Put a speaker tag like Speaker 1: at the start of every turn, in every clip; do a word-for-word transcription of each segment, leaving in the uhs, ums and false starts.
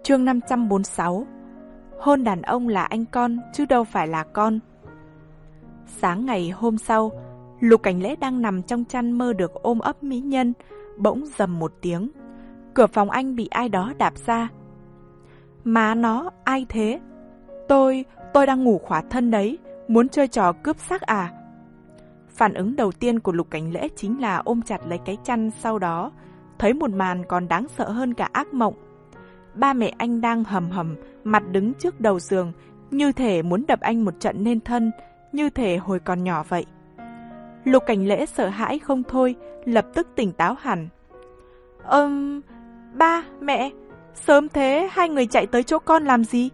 Speaker 1: Chương năm trăm bốn mươi sáu. Hôn đàn ông là anh con, chứ đâu phải là con. Sáng ngày hôm sau, Lục Cảnh Lễ đang nằm trong chăn mơ được ôm ấp mỹ nhân, bỗng rầm một tiếng. Cửa phòng anh bị ai đó đạp ra. Má nó, ai thế? Tôi, tôi đang ngủ khỏa thân đấy, muốn chơi trò cướp xác à? Phản ứng đầu tiên của Lục Cảnh Lễ chính là ôm chặt lấy cái chăn, sau đó thấy một màn còn đáng sợ hơn cả ác mộng. Ba mẹ anh đang hầm hầm, mặt đứng trước đầu giường, như thể muốn đập anh một trận nên thân, như thể hồi còn nhỏ vậy. Lục Cảnh Lễ sợ hãi không thôi, lập tức tỉnh táo hẳn. Ừm, ba, mẹ, sớm thế hai người chạy tới chỗ con làm gì?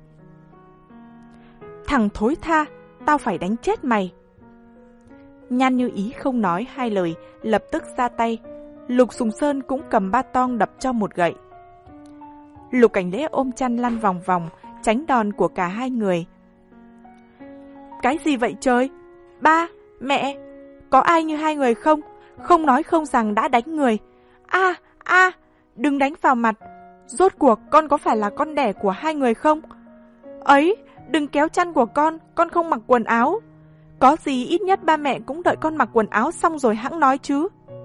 Speaker 1: Thằng thối tha, tao phải đánh chết mày. Nhan Như Ý không nói hai lời, lập tức ra tay. Lục Sùng Sơn cũng cầm ba tong đập cho một gậy. Lục Cảnh Lễ ôm chăn lăn vòng vòng, tránh đòn của cả hai người. Cái gì vậy trời? Ba, mẹ, có ai như hai người không? Không nói không rằng đã đánh người. A, a, đừng đánh vào mặt. Rốt cuộc con có phải là con đẻ của hai người không? Ấy, đừng kéo chăn của con, con không mặc quần áo. Có gì ít nhất ba mẹ cũng đợi con mặc quần áo xong rồi hẵng nói chứ.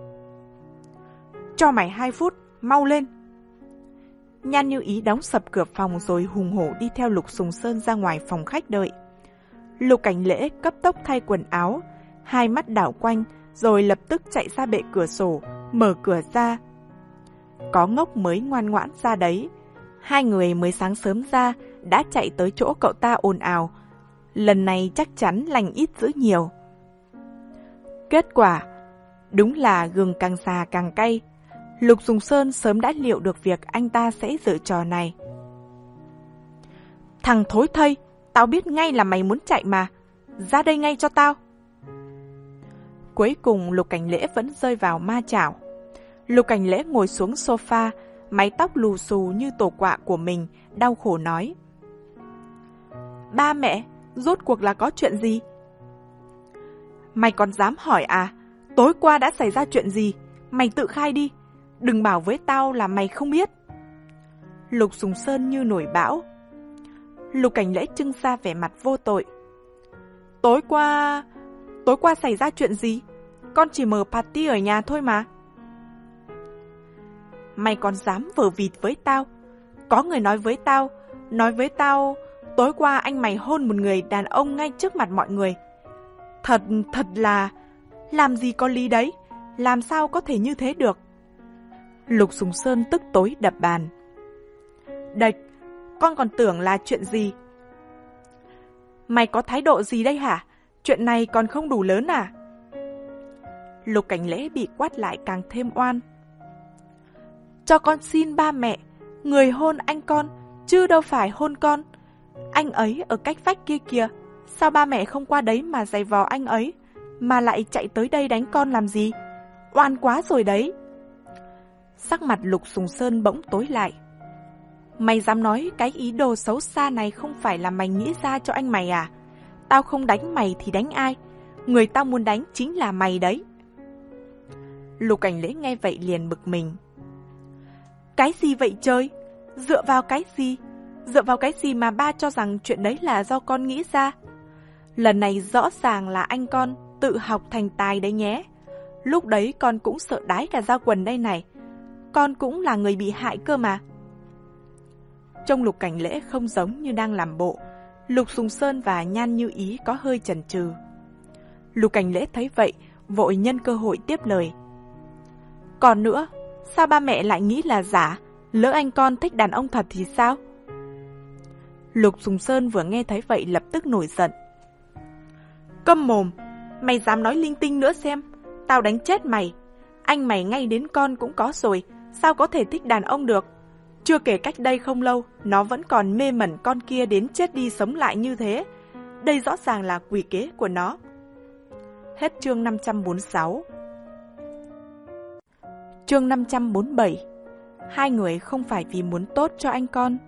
Speaker 1: Cho mày hai phút, mau lên. Nhan Như Ý đóng sập cửa phòng rồi hùng hổ đi theo Lục Sùng Sơn ra ngoài phòng khách đợi. Lục Cảnh Lễ cấp tốc thay quần áo, hai mắt đảo quanh rồi lập tức chạy ra bệ cửa sổ, mở cửa ra. Có ngốc mới ngoan ngoãn ra đấy. Hai người mới sáng sớm ra đã chạy tới chỗ cậu ta ồn ào. Lần này chắc chắn lành ít dữ nhiều. Kết quả, đúng là gừng càng già càng cay. Lục Sùng Sơn sớm đã liệu được việc anh ta sẽ giở trò này. Thằng thối thây, tao biết ngay là mày muốn chạy mà. Ra đây ngay cho tao. Cuối cùng Lục Cảnh Lễ vẫn rơi vào ma chảo. Lục Cảnh Lễ ngồi xuống sofa, mái tóc lù xù như tổ quạ của mình, đau khổ nói. Ba mẹ, rốt cuộc là có chuyện gì? Mày còn dám hỏi à? Tối qua đã xảy ra chuyện gì? Mày tự khai đi. Đừng bảo với tao là mày không biết. Lục Sùng Sơn như nổi bão. Lục Cảnh Lễ trưng ra vẻ mặt vô tội. Tối qua... Tối qua xảy ra chuyện gì? Con chỉ mở party ở nhà thôi mà. Mày còn dám vờ vịt với tao? Có người nói với tao, nói với tao, tối qua anh mày hôn một người đàn ông ngay trước mặt mọi người. Thật, thật là... Làm gì có lý đấy? Làm sao có thể như thế được? Lục Sùng Sơn tức tối đập bàn. Đệch, con còn tưởng là chuyện gì? Mày có thái độ gì đây hả? Chuyện này còn không đủ lớn à? Lục Cảnh Lễ bị quát lại càng thêm oan. Cho con xin ba mẹ, người hôn anh con, chứ đâu phải hôn con. Anh ấy ở cách vách kia kìa, sao ba mẹ không qua đấy mà giày vò anh ấy, mà lại chạy tới đây đánh con làm gì? Oan quá rồi đấy. Sắc mặt Lục Sùng Sơn bỗng tối lại. Mày dám nói cái ý đồ xấu xa này không phải là mày nghĩ ra cho anh mày à? Tao không đánh mày thì đánh ai? Người tao muốn đánh chính là mày đấy. Lục Cảnh Lễ nghe vậy liền bực mình. Cái gì vậy trời? Dựa vào cái gì? Dựa vào cái gì mà ba cho rằng chuyện đấy là do con nghĩ ra? Lần này rõ ràng là anh con tự học thành tài đấy nhé. Lúc đấy con cũng sợ đái cả da quần đây này. Con cũng là người bị hại cơ mà. Trông Lục Cảnh Lễ không giống như đang làm bộ. Lục Sùng Sơn và Nhan Như Ý có hơi chần chừ. Lục Cảnh Lễ thấy vậy, vội nhân cơ hội tiếp lời. Còn nữa, sao ba mẹ lại nghĩ là giả? Lỡ anh con thích đàn ông thật thì sao? Lục Sùng Sơn vừa nghe thấy vậy lập tức nổi giận. Câm mồm, mày dám nói linh tinh nữa xem, tao đánh chết mày. Anh mày ngay đến con cũng có rồi, sao có thể thích đàn ông được? Chưa kể cách đây không lâu, nó vẫn còn mê mẩn con kia đến chết đi sống lại như thế. Đây rõ ràng là quỷ kế của nó. Hết chương năm trăm bốn mươi sáu. Chương năm trăm bốn mươi bảy. Hai người không phải vì muốn tốt cho anh con.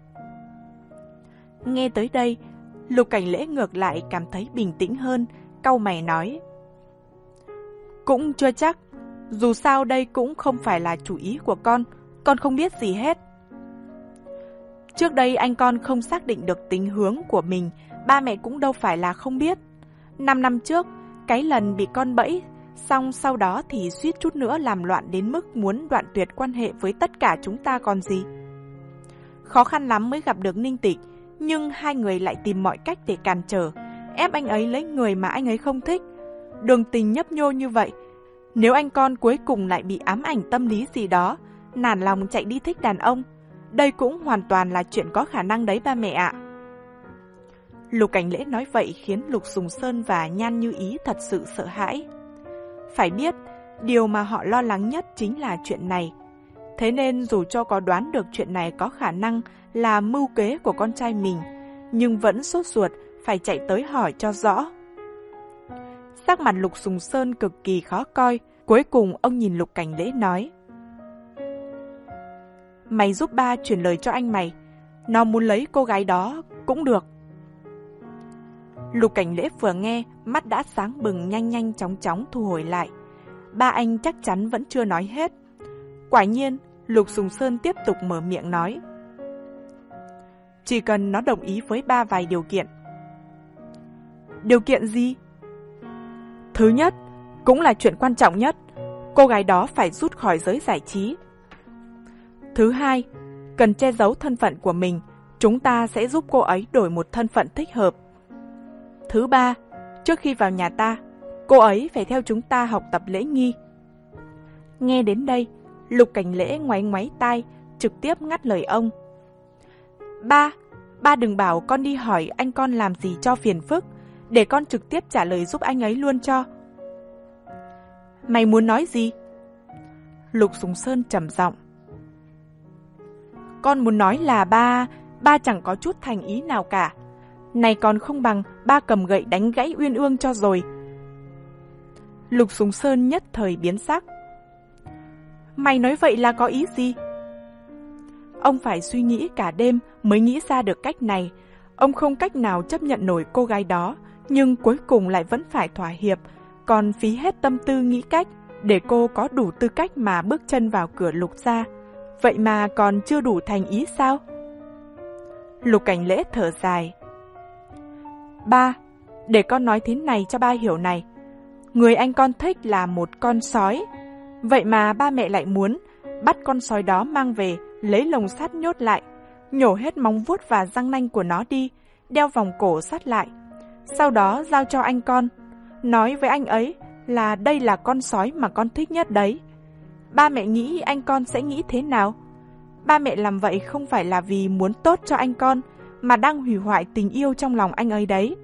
Speaker 1: Nghe tới đây, Lục Cảnh Lễ ngược lại cảm thấy bình tĩnh hơn, cau mày nói. Cũng chưa chắc, dù sao đây cũng không phải là chủ ý của con, con không biết gì hết. Trước đây anh con không xác định được tính hướng của mình, ba mẹ cũng đâu phải là không biết. Năm năm trước, cái lần bị con bẫy, xong sau đó thì suýt chút nữa làm loạn đến mức muốn đoạn tuyệt quan hệ với tất cả chúng ta còn gì. Khó khăn lắm mới gặp được Ninh Tịch, nhưng hai người lại tìm mọi cách để cản trở, ép anh ấy lấy người mà anh ấy không thích. Đường tình nhấp nhô như vậy, nếu anh con cuối cùng lại bị ám ảnh tâm lý gì đó, nản lòng chạy đi thích đàn ông, đây cũng hoàn toàn là chuyện có khả năng đấy ba mẹ ạ. Lục Cảnh Lễ nói vậy khiến Lục Sùng Sơn và Nhan Như Ý thật sự sợ hãi. Phải biết, điều mà họ lo lắng nhất chính là chuyện này. Thế nên dù cho có đoán được chuyện này có khả năng là mưu kế của con trai mình, nhưng vẫn sốt ruột phải chạy tới hỏi cho rõ. Sắc mặt Lục Sùng Sơn cực kỳ khó coi, cuối cùng ông nhìn Lục Cảnh Lễ nói: Mày giúp ba chuyển lời cho anh mày, nó muốn lấy cô gái đó cũng được. Lục Cảnh Lễ vừa nghe, mắt đã sáng bừng, nhanh nhanh chóng chóng thu hồi lại. Ba anh chắc chắn vẫn chưa nói hết. Quả nhiên, Lục Sùng Sơn tiếp tục mở miệng nói: Chỉ cần nó đồng ý với ba vài điều kiện. Điều kiện gì? Thứ nhất, cũng là chuyện quan trọng nhất, cô gái đó phải rút khỏi giới giải trí. Thứ hai, cần che giấu thân phận của mình, chúng ta sẽ giúp cô ấy đổi một thân phận thích hợp. Thứ ba, trước khi vào nhà ta, cô ấy phải theo chúng ta học tập lễ nghi. Nghe đến đây, Lục Cảnh Lễ ngoáy ngoáy tai, trực tiếp ngắt lời ông. Ba, ba đừng bảo con đi hỏi anh con làm gì cho phiền phức, để con trực tiếp trả lời giúp anh ấy luôn cho. Mày muốn nói gì? Lục Sùng Sơn trầm giọng. Con muốn nói là ba, ba chẳng có chút thành ý nào cả. Này còn không bằng ba cầm gậy đánh gãy Uyên Ương cho rồi. Lục Sùng Sơn nhất thời biến sắc. Mày nói vậy là có ý gì? Ông phải suy nghĩ cả đêm mới nghĩ ra được cách này. Ông không cách nào chấp nhận nổi cô gái đó, nhưng cuối cùng lại vẫn phải thỏa hiệp, còn phí hết tâm tư nghĩ cách để cô có đủ tư cách mà bước chân vào cửa Lục gia. Vậy mà còn chưa đủ thành ý sao? Lục Cảnh Lễ thở dài. Ba, để con nói thế này cho ba hiểu này. Người anh con thích là một con sói. Vậy mà ba mẹ lại muốn bắt con sói đó mang về, lấy lồng sắt nhốt lại, nhổ hết móng vuốt và răng nanh của nó đi, đeo vòng cổ sắt lại. Sau đó giao cho anh con, nói với anh ấy là đây là con sói mà con thích nhất đấy. Ba mẹ nghĩ anh con sẽ nghĩ thế nào? Ba mẹ làm vậy không phải là vì muốn tốt cho anh con, mà đang hủy hoại tình yêu trong lòng anh ấy đấy.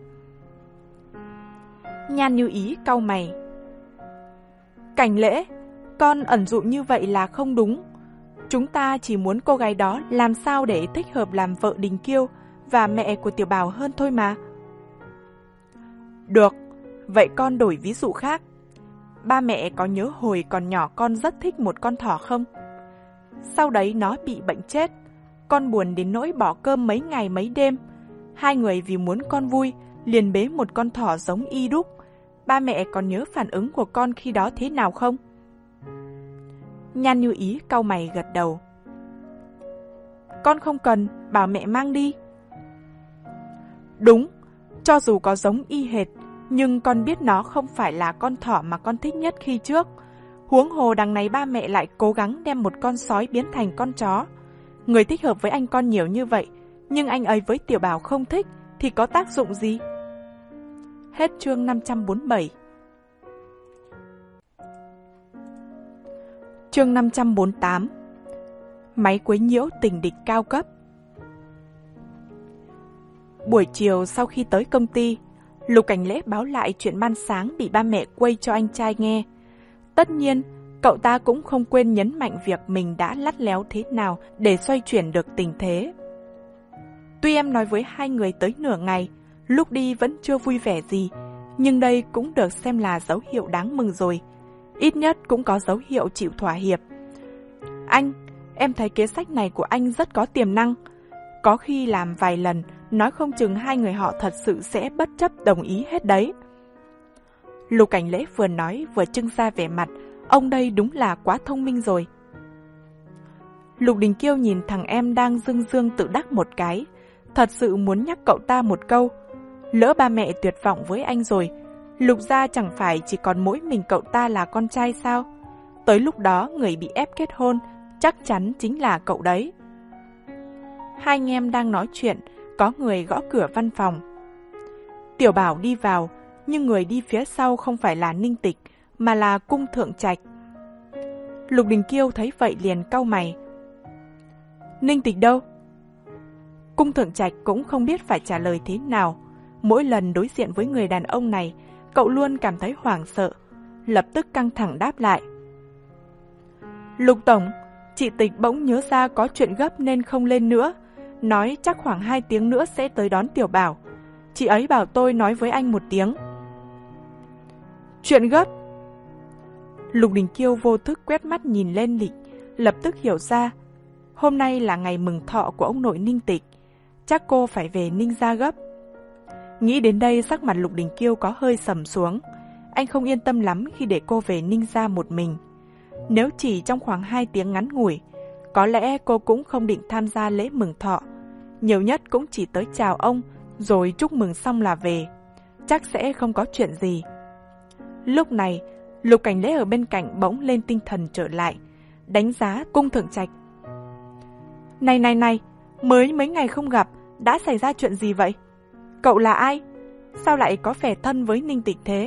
Speaker 1: Nhan Như Ý cau mày. Cảnh Lễ, con ẩn dụ như vậy là không đúng. Chúng ta chỉ muốn cô gái đó làm sao để thích hợp làm vợ Đình Kiêu và mẹ của Tiểu Bảo hơn thôi mà. Được, vậy con đổi ví dụ khác. Ba mẹ có nhớ hồi còn nhỏ con rất thích một con thỏ không? Sau đấy nó bị bệnh chết, con buồn đến nỗi bỏ cơm mấy ngày mấy đêm. Hai người vì muốn con vui liền bế một con thỏ giống y đúc. Ba mẹ còn nhớ phản ứng của con khi đó thế nào không? Nhan Như Ý cau mày gật đầu. Con không cần, bảo mẹ mang đi. Đúng, cho dù có giống y hệt, nhưng con biết nó không phải là con thỏ mà con thích nhất khi trước. Huống hồ đằng này ba mẹ lại cố gắng đem một con sói biến thành con chó. Người thích hợp với anh con nhiều như vậy, nhưng anh ấy với Tiểu Bảo không thích, thì có tác dụng gì? Hết chương năm trăm bốn mươi bảy. Chương năm trăm bốn mươi tám. Máy quấy nhiễu tình địch cao cấp. Buổi chiều sau khi tới công ty, Lục Cảnh Lễ báo lại chuyện ban sáng bị ba mẹ quay cho anh trai nghe. Tất nhiên, cậu ta cũng không quên nhấn mạnh việc mình đã lắt léo thế nào để xoay chuyển được tình thế. Tuy em nói với hai người tới nửa ngày, lúc đi vẫn chưa vui vẻ gì, nhưng đây cũng được xem là dấu hiệu đáng mừng rồi. Ít nhất cũng có dấu hiệu chịu thỏa hiệp. Anh, em thấy kế sách này của anh rất có tiềm năng. Có khi làm vài lần, nói không chừng hai người họ thật sự sẽ bất chấp đồng ý hết đấy. Lục Cảnh Lễ vừa nói vừa trưng ra vẻ mặt, ông đây đúng là quá thông minh rồi. Lục Đình Kiêu nhìn thằng em đang dương dương tự đắc một cái, thật sự muốn nhắc cậu ta một câu. Lỡ ba mẹ tuyệt vọng với anh rồi, Lục gia chẳng phải chỉ còn mỗi mình cậu ta là con trai sao? Tới lúc đó người bị ép kết hôn chắc chắn chính là cậu đấy. Hai anh em đang nói chuyện, có người gõ cửa văn phòng. Tiểu Bảo đi vào, nhưng người đi phía sau không phải là Ninh Tịch, mà là Cung Thượng Trạch. Lục Đình Kiêu thấy vậy liền cau mày. Ninh Tịch đâu? Cung Thượng Trạch cũng không biết phải trả lời thế nào. Mỗi lần đối diện với người đàn ông này, cậu luôn cảm thấy hoảng sợ, lập tức căng thẳng đáp lại. Lục Tổng, chị Tịch bỗng nhớ ra có chuyện gấp nên không lên nữa. Nói chắc khoảng hai tiếng nữa sẽ tới đón Tiểu Bảo. Chị ấy bảo tôi nói với anh một tiếng. Chuyện gấp? Lục Đình Kiêu vô thức quét mắt nhìn lên lịch, lập tức hiểu ra. Hôm nay là ngày mừng thọ của ông nội Ninh Tịch, chắc cô phải về Ninh gia gấp. Nghĩ đến đây sắc mặt Lục Đình Kiêu có hơi sầm xuống. Anh không yên tâm lắm khi để cô về Ninh gia một mình. Nếu chỉ trong khoảng hai tiếng ngắn ngủi, có lẽ cô cũng không định tham gia lễ mừng thọ. Nhiều nhất cũng chỉ tới chào ông, rồi chúc mừng xong là về. Chắc sẽ không có chuyện gì. Lúc này, Lục Cảnh Lễ ở bên cạnh bỗng lên tinh thần trở lại, đánh giá Cung Thượng Trạch. Này này này, mới mấy ngày không gặp, đã xảy ra chuyện gì vậy? Cậu là ai? Sao lại có vẻ thân với Ninh Tịch thế?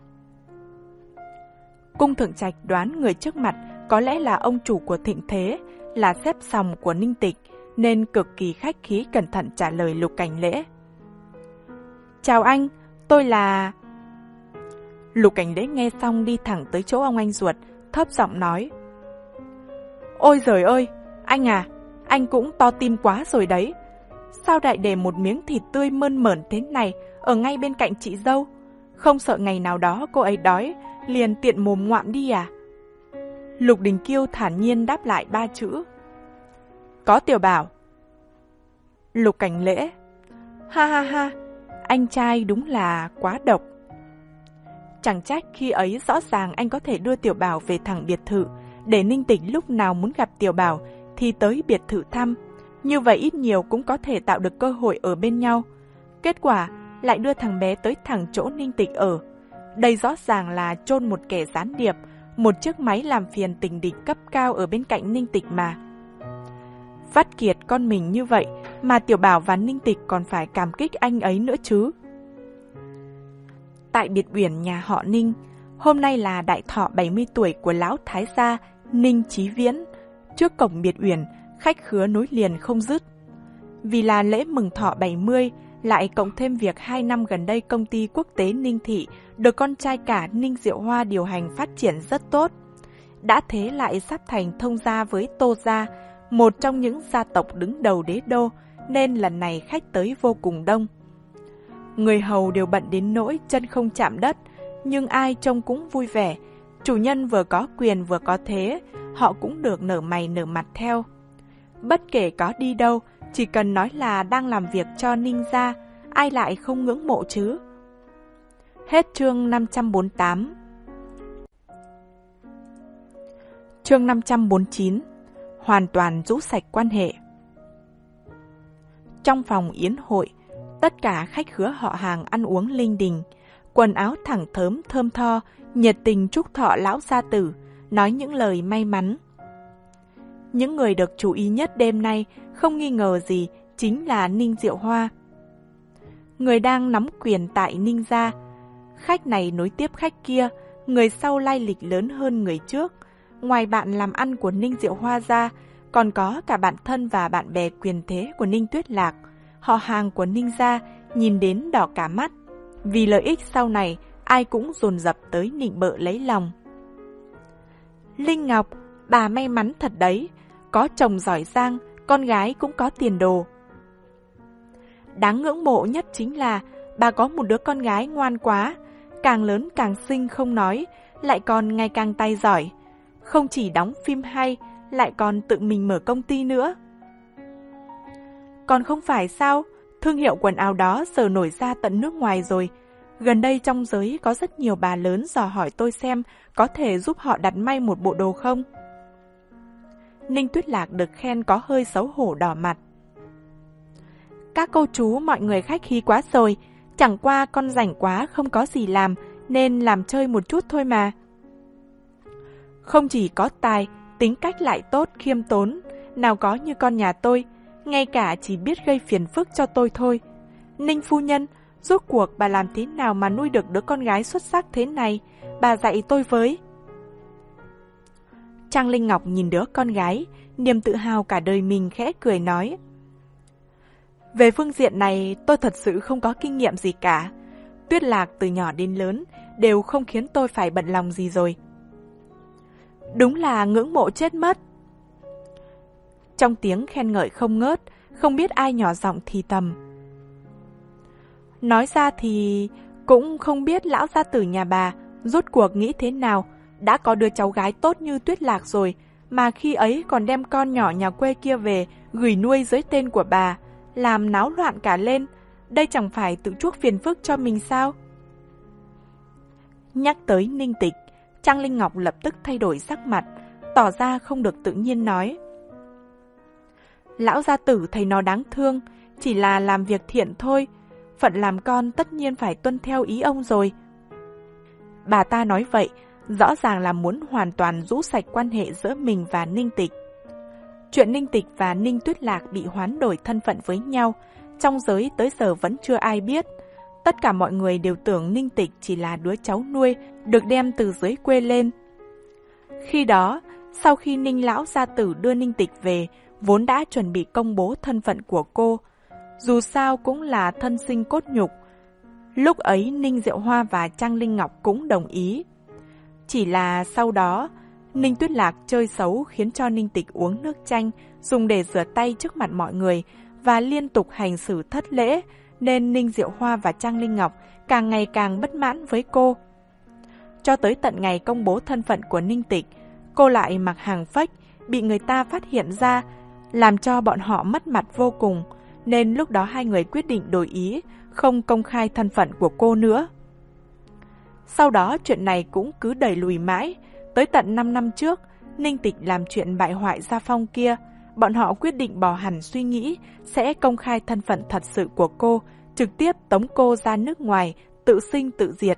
Speaker 1: Cung Thượng Trạch đoán người trước mặt có lẽ là ông chủ của Thịnh Thế, là xếp sòng của Ninh Tịch, nên cực kỳ khách khí cẩn thận trả lời Lục Cảnh Lễ. Chào anh, tôi là... Lục Cảnh Lễ nghe xong đi thẳng tới chỗ ông anh ruột, thấp giọng nói. Ôi giời ơi, anh à, anh cũng to tim quá rồi đấy. Sao lại để một miếng thịt tươi mơn mởn thế này ở ngay bên cạnh chị dâu? Không sợ ngày nào đó cô ấy đói, liền tiện mồm ngoạm đi à? Lục Đình Kiêu thản nhiên đáp lại ba chữ. Có Tiểu Bảo. Lục Cảnh Lễ. Ha ha ha, anh trai đúng là quá độc. Chẳng trách khi ấy rõ ràng anh có thể đưa Tiểu Bảo về thẳng biệt thự, để Ninh Tịch lúc nào muốn gặp Tiểu Bảo thì tới biệt thự thăm. Như vậy ít nhiều cũng có thể tạo được cơ hội ở bên nhau. Kết quả lại đưa thằng bé tới thẳng chỗ Ninh Tịch ở. Đây rõ ràng là chôn một kẻ gián điệp, một chiếc máy làm phiền tình địch cấp cao ở bên cạnh Ninh Tịch mà. Vắt kiệt con mình như vậy mà Tiểu Bảo và Ninh Tịch còn phải cảm kích anh ấy nữa chứ. Tại biệt uyển nhà họ Ninh, hôm nay là đại thọ bảy mươi tuổi của lão thái gia Ninh Chí Viễn. Trước cổng biệt uyển, khách khứa nối liền không dứt. Vì là lễ mừng thọ bảy mươi, lại cộng thêm việc hai năm gần đây công ty quốc tế Ninh Thị được con trai cả Ninh Diệu Hoa điều hành phát triển rất tốt. Đã thế lại sắp thành thông gia với Tô gia, một trong những gia tộc đứng đầu đế đô, nên lần này khách tới vô cùng đông. Người hầu đều bận đến nỗi chân không chạm đất, nhưng ai trông cũng vui vẻ. Chủ nhân vừa có quyền vừa có thế, họ cũng được nở mày nở mặt theo. Bất kể có đi đâu, chỉ cần nói là đang làm việc cho Ninh gia, ai lại không ngưỡng mộ chứ. Hết chương năm trăm bốn mươi tám. Chương năm trăm bốn mươi chín. Hoàn toàn rũ sạch quan hệ. Trong phòng yến hội, tất cả khách khứa họ hàng ăn uống linh đình, quần áo thẳng thớm thơm tho, nhiệt tình chúc thọ lão gia tử, nói những lời may mắn. Những người được chú ý nhất đêm nay không nghi ngờ gì chính là Ninh Diệu Hoa. Người đang nắm quyền tại Ninh gia. Khách này nối tiếp khách kia, người sau lai lịch lớn hơn người trước. Ngoài bạn làm ăn của Ninh Diệu Hoa ra, còn có cả bạn thân và bạn bè quyền thế của Ninh Tuyết Lạc. Họ hàng của Ninh gia nhìn đến đỏ cả mắt. Vì lợi ích sau này, ai cũng dồn dập tới nịnh bợ lấy lòng. Linh Ngọc, bà may mắn thật đấy, có chồng giỏi giang, con gái cũng có tiền đồ. Đáng ngưỡng mộ nhất chính là bà có một đứa con gái ngoan quá, càng lớn càng xinh không nói, lại còn ngày càng tay giỏi. Không chỉ đóng phim hay, lại còn tự mình mở công ty nữa. Còn không phải sao, thương hiệu quần áo đó giờ nổi ra tận nước ngoài rồi. Gần đây trong giới có rất nhiều bà lớn dò hỏi tôi xem có thể giúp họ đặt may một bộ đồ không. Ninh Tuyết Lạc được khen có hơi xấu hổ đỏ mặt. Các cô chú mọi người khách khí quá rồi, chẳng qua con rảnh quá không có gì làm nên làm chơi một chút thôi mà. Không chỉ có tài, tính cách lại tốt, khiêm tốn, nào có như con nhà tôi, ngay cả chỉ biết gây phiền phức cho tôi thôi. Ninh phu nhân, rốt cuộc bà làm thế nào mà nuôi được đứa con gái xuất sắc thế này, bà dạy tôi với. Trang Linh Ngọc nhìn đứa con gái, niềm tự hào cả đời mình khẽ cười nói. Về phương diện này tôi thật sự không có kinh nghiệm gì cả. Tuyết Lạc từ nhỏ đến lớn đều không khiến tôi phải bận lòng gì rồi. Đúng là ngưỡng mộ chết mất. Trong tiếng khen ngợi không ngớt, không biết ai nhỏ giọng thì thầm. Nói ra thì cũng không biết lão gia tử nhà bà rốt cuộc nghĩ thế nào, đã có đứa cháu gái tốt như Tuyết Lạc rồi, mà khi ấy còn đem con nhỏ nhà quê kia về gửi nuôi dưới tên của bà, làm náo loạn cả lên, đây chẳng phải tự chuốc phiền phức cho mình sao? Nhắc tới Ninh Tịch, Trang Linh Ngọc lập tức thay đổi sắc mặt, tỏ ra không được tự nhiên nói. Lão gia tử thấy nó đáng thương, chỉ là làm việc thiện thôi, phận làm con tất nhiên phải tuân theo ý ông rồi. Bà ta nói vậy, rõ ràng là muốn hoàn toàn rũ sạch quan hệ giữa mình và Ninh Tịch. Chuyện Ninh Tịch và Ninh Tuyết Lạc bị hoán đổi thân phận với nhau, trong giới tới giờ vẫn chưa ai biết. Tất cả mọi người đều tưởng Ninh Tịch chỉ là đứa cháu nuôi, được đem từ dưới quê lên. Khi đó, sau khi Ninh lão gia tử đưa Ninh Tịch về, vốn đã chuẩn bị công bố thân phận của cô. Dù sao cũng là thân sinh cốt nhục. Lúc ấy Ninh Diệu Hoa và Trang Linh Ngọc cũng đồng ý. Chỉ là sau đó, Ninh Tuyết Lạc chơi xấu khiến cho Ninh Tịch uống nước chanh, dùng để rửa tay trước mặt mọi người và liên tục hành xử thất lễ, nên Ninh Diệu Hoa và Trang Linh Ngọc càng ngày càng bất mãn với cô. Cho tới tận ngày công bố thân phận của Ninh Tịch, cô lại mặc hàng fake, bị người ta phát hiện ra, làm cho bọn họ mất mặt vô cùng, nên lúc đó hai người quyết định đổi ý, không công khai thân phận của cô nữa. Sau đó chuyện này cũng cứ đẩy lùi mãi, tới tận năm năm trước, Ninh Tịch làm chuyện bại hoại gia phong kia, bọn họ quyết định bỏ hẳn suy nghĩ sẽ công khai thân phận thật sự của cô, trực tiếp tống cô ra nước ngoài, tự sinh tự diệt.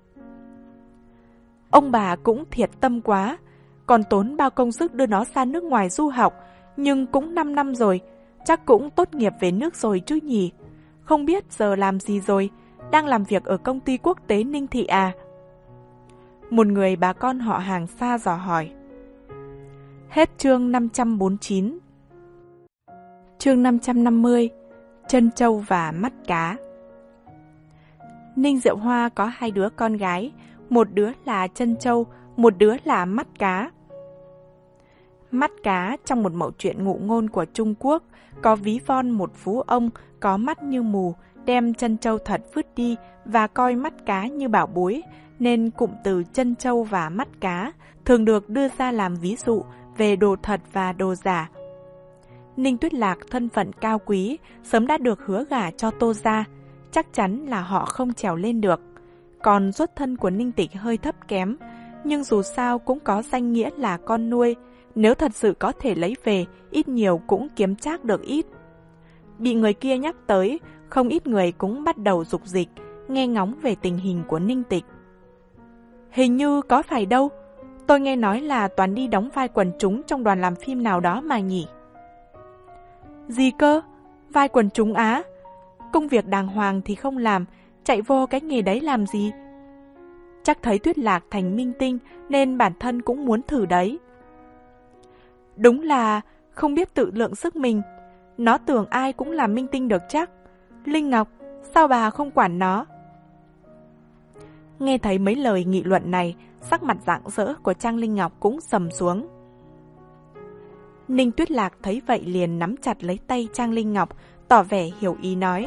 Speaker 1: Ông bà cũng thiệt tâm quá, còn tốn bao công sức đưa nó ra nước ngoài du học, nhưng cũng năm năm rồi, chắc cũng tốt nghiệp về nước rồi chứ nhỉ. Không biết giờ làm gì rồi, đang làm việc ở công ty quốc tế Ninh Thị à? Một người bà con họ hàng xa dò hỏi. Hết chương năm trăm bốn mươi chín. Chương năm trăm năm mươi. Chân trâu và mắt cá. Ninh Diệu Hoa có hai đứa con gái, một đứa là chân trâu, một đứa là mắt cá. Mắt cá trong một mẩu chuyện ngụ ngôn của Trung Quốc có ví von một phú ông có mắt như mù, đem chân trâu thật vứt đi và coi mắt cá như bảo bối, nên cụm từ chân trâu và mắt cá thường được đưa ra làm ví dụ về đồ thật và đồ giả. Ninh Tuyết Lạc thân phận cao quý, sớm đã được hứa gả cho Tô gia, chắc chắn là họ không trèo lên được. Còn xuất thân của Ninh Tịch hơi thấp kém, nhưng dù sao cũng có danh nghĩa là con nuôi, nếu thật sự có thể lấy về, ít nhiều cũng kiếm trác được ít. Bị người kia nhắc tới, không ít người cũng bắt đầu dục dịch, nghe ngóng về tình hình của Ninh Tịch. Hình như có phải đâu, tôi nghe nói là toàn đi đóng vai quần chúng trong đoàn làm phim nào đó mà nhỉ. Gì cơ? Vai quần chúng á? Công việc đàng hoàng thì không làm, chạy vô cái nghề đấy làm gì? Chắc thấy Tuyết Lạc thành minh tinh nên bản thân cũng muốn thử đấy. Đúng là không biết tự lượng sức mình, nó tưởng ai cũng làm minh tinh được chắc. Linh Ngọc, sao bà không quản nó? Nghe thấy mấy lời nghị luận này, sắc mặt rạng rỡ của Trang Linh Ngọc cũng sầm xuống. Ninh Tuyết Lạc thấy vậy liền nắm chặt lấy tay Trang Linh Ngọc, tỏ vẻ hiểu ý nói.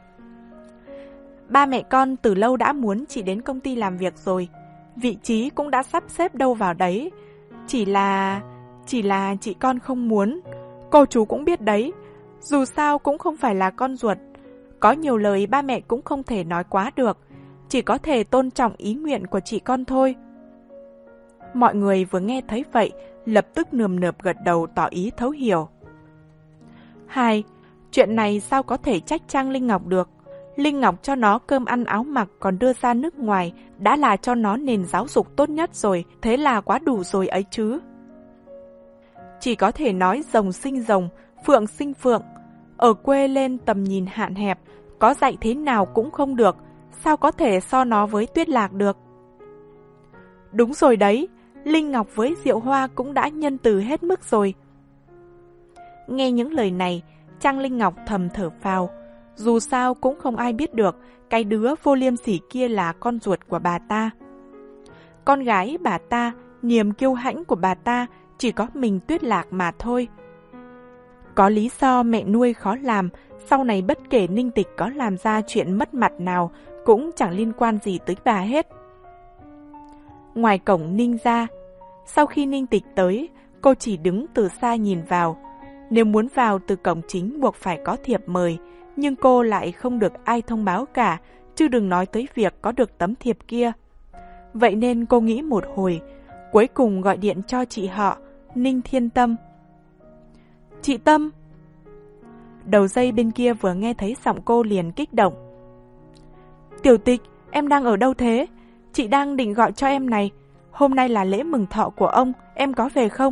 Speaker 1: Ba mẹ con từ lâu đã muốn chị đến công ty làm việc rồi, vị trí cũng đã sắp xếp đâu vào đấy. Chỉ là... chỉ là chị con không muốn, cô chú cũng biết đấy, dù sao cũng không phải là con ruột. Có nhiều lời ba mẹ cũng không thể nói quá được, chỉ có thể tôn trọng ý nguyện của chị con thôi. Mọi người vừa nghe thấy vậy, lập tức nườm nượp gật đầu tỏ ý thấu hiểu. Hai, chuyện này sao có thể trách Trang Linh Ngọc được? Linh Ngọc cho nó cơm ăn áo mặc còn đưa ra nước ngoài, đã là cho nó nền giáo dục tốt nhất rồi, thế là quá đủ rồi ấy chứ. Chỉ có thể nói rồng sinh rồng, phượng sinh phượng. Ở quê lên tầm nhìn hạn hẹp, có dạy thế nào cũng không được, sao có thể so nó với Tuyết Lạc được. Đúng rồi đấy, Linh Ngọc với Diệu Hoa cũng đã nhân từ hết mức rồi. Nghe những lời này, Trang Linh Ngọc thầm thở phào. Dù sao cũng không ai biết được cái đứa vô liêm sỉ kia là con ruột của bà ta. Con gái bà ta, niềm kiêu hãnh của bà ta chỉ có mình Tuyết Lạc mà thôi. Có lý do mẹ nuôi khó làm, sau này bất kể Ninh Tịch có làm ra chuyện mất mặt nào cũng chẳng liên quan gì tới bà hết. Ngoài cổng Ninh ra, sau khi Ninh Tịch tới, cô chỉ đứng từ xa nhìn vào. Nếu muốn vào từ cổng chính buộc phải có thiệp mời, nhưng cô lại không được ai thông báo cả, chứ đừng nói tới việc có được tấm thiệp kia. Vậy nên cô nghĩ một hồi, cuối cùng gọi điện cho chị họ, Ninh Thiên Tâm. Chị Tâm! Đầu dây bên kia vừa nghe thấy giọng cô liền kích động. Tiểu Tịch, em đang ở đâu thế? Chị đang định gọi cho em này. Hôm nay là lễ mừng thọ của ông, em có về không?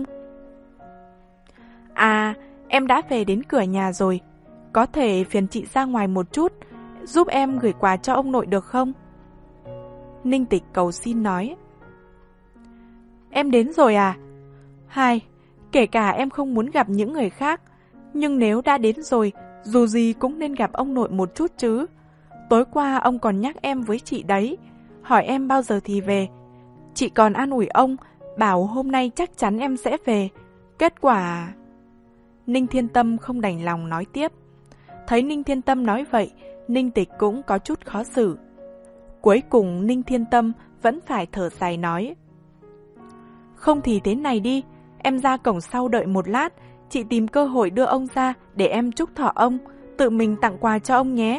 Speaker 1: À, em đã về đến cửa nhà rồi. Có thể phiền chị ra ngoài một chút, giúp em gửi quà cho ông nội được không? Ninh Tịch cầu xin nói. Em đến rồi à? Hai, kể cả em không muốn gặp những người khác, nhưng nếu đã đến rồi, dù gì cũng nên gặp ông nội một chút chứ. Tối qua ông còn nhắc em với chị đấy, hỏi em bao giờ thì về. Chị còn an ủi ông, bảo hôm nay chắc chắn em sẽ về. Kết quả... Ninh Thiên Tâm không đành lòng nói tiếp. Thấy Ninh Thiên Tâm nói vậy, Ninh Tịch cũng có chút khó xử. Cuối cùng Ninh Thiên Tâm vẫn phải thở dài nói. Không thì thế này đi, em ra cổng sau đợi một lát, chị tìm cơ hội đưa ông ra để em chúc thọ ông, tự mình tặng quà cho ông nhé.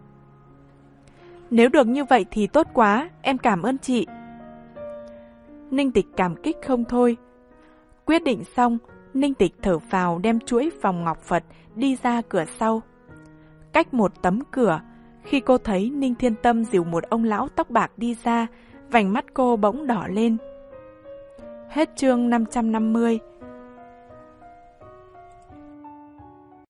Speaker 1: Nếu được như vậy thì tốt quá, em cảm ơn chị. Ninh Tịch cảm kích không thôi. Quyết định xong, Ninh Tịch thở phào đem chuỗi vòng ngọc Phật đi ra cửa sau. Cách một tấm cửa, khi cô thấy Ninh Thiên Tâm dìu một ông lão tóc bạc đi ra, vành mắt cô bỗng đỏ lên. Hết chương năm trăm năm mươi.